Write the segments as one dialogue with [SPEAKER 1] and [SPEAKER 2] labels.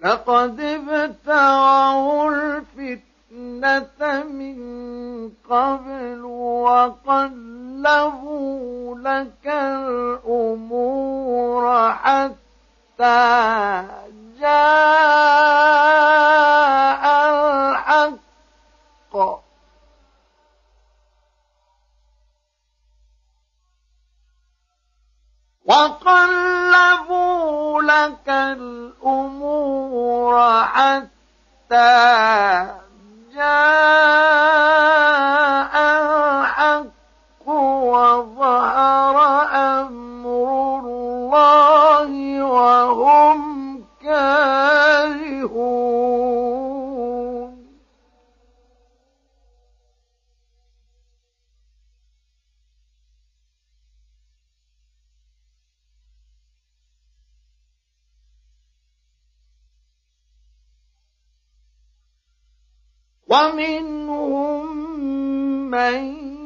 [SPEAKER 1] لقد ابتغوا الفتنة من قبل وقلبوا لك الأمور حتى جاء الحق وقلبوا لك الأمور حتى جاء الحق وظهر أمر الله وهم كارهون ومنهم من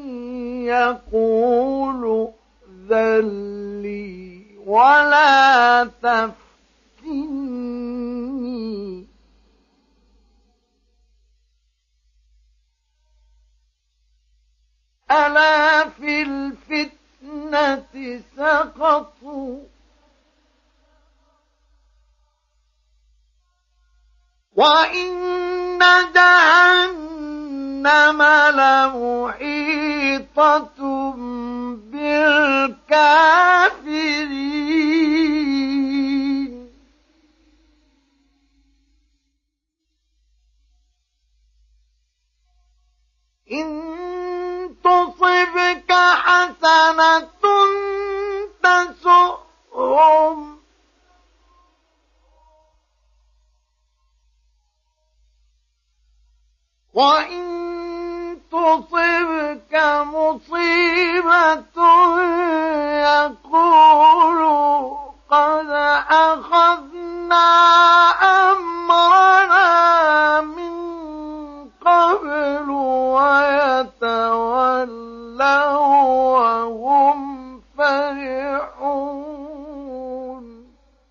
[SPEAKER 1] يقول ائذن لي ولا تفتني ألا في الفتنة سقطوا وإن جهنم لمحيطة بالكافرين إن تصبك حسنة تسؤهم وإن تصبك مصيبة يقولوا قد أخذنا أمرنا من قبل ويتولوا وهم فرحون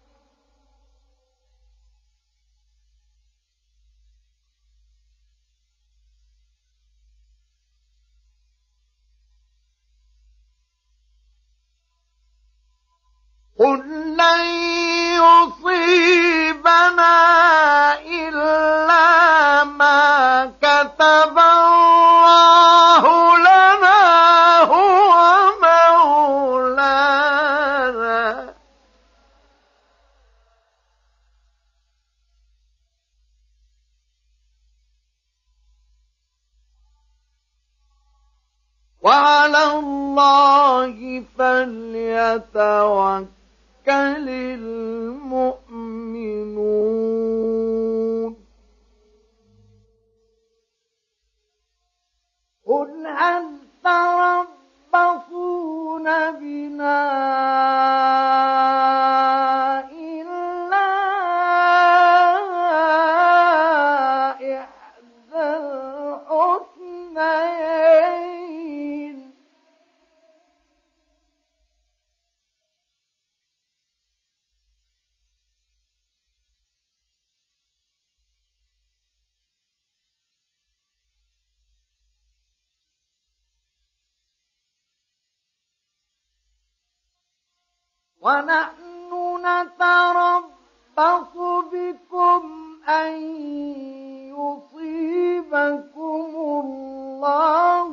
[SPEAKER 1] قل لن يصيبنا إلا ما كتب الله لنا هو مولانا وعلى الله فليتوكل المؤمنون قل هل تربصون بنا إلا إحدى الحسنيين ونحن نتربص بكم أن يصيبكم الله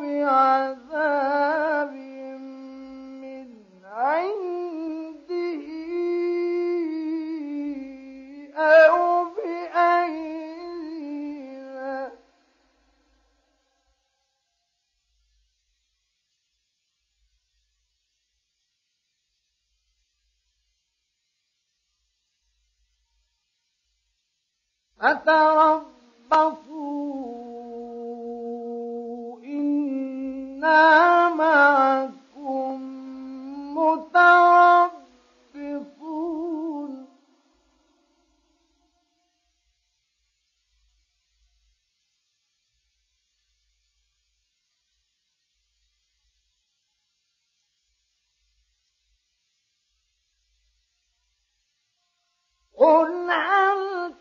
[SPEAKER 1] بعذاب من عنده أو بأيدينا فتربصوا إنا معكم متربصون قل هل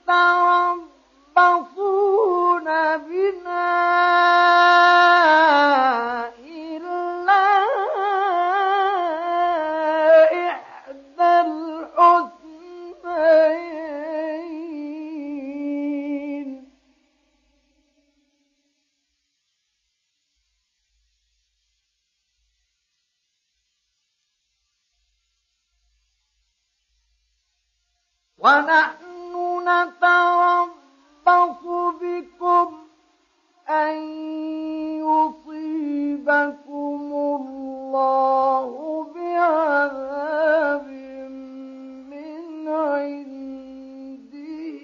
[SPEAKER 1] ونحن نتربص بكم أن يصيبكم الله بعذاب من عنده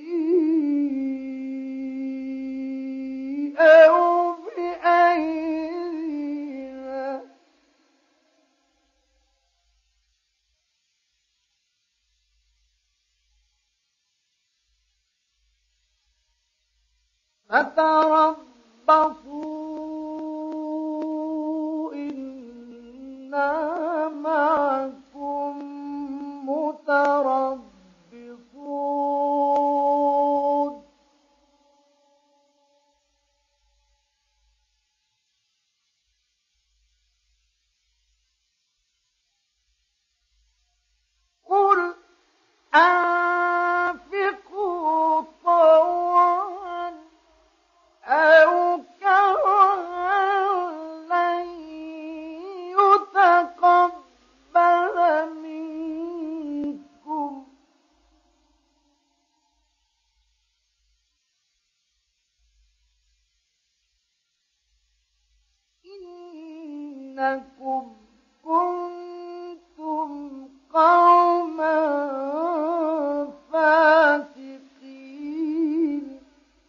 [SPEAKER 1] أو بأيدينا فتربصوا إنا معكم متربصون قل أنفقوا طوعا أو كرها لن يتقبل منكم إنكم كنتم قوما فاسقين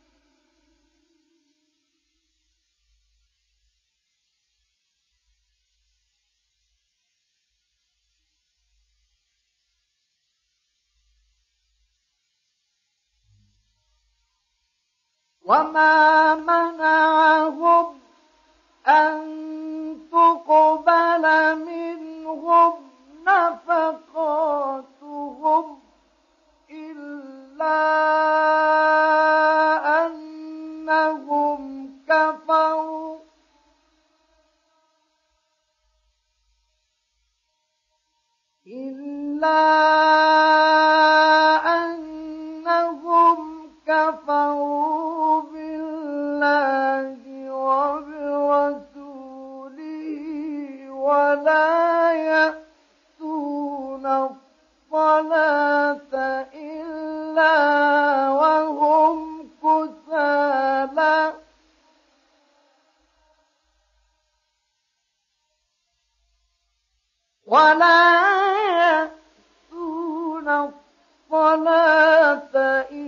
[SPEAKER 1] وما منعهم أن تقبل منهم نفقاتهم إلا أنهم كفروا بالله وبرسوله ولا يأتون الصلاة إلا وهم كسالى ولا يأتون الصلاة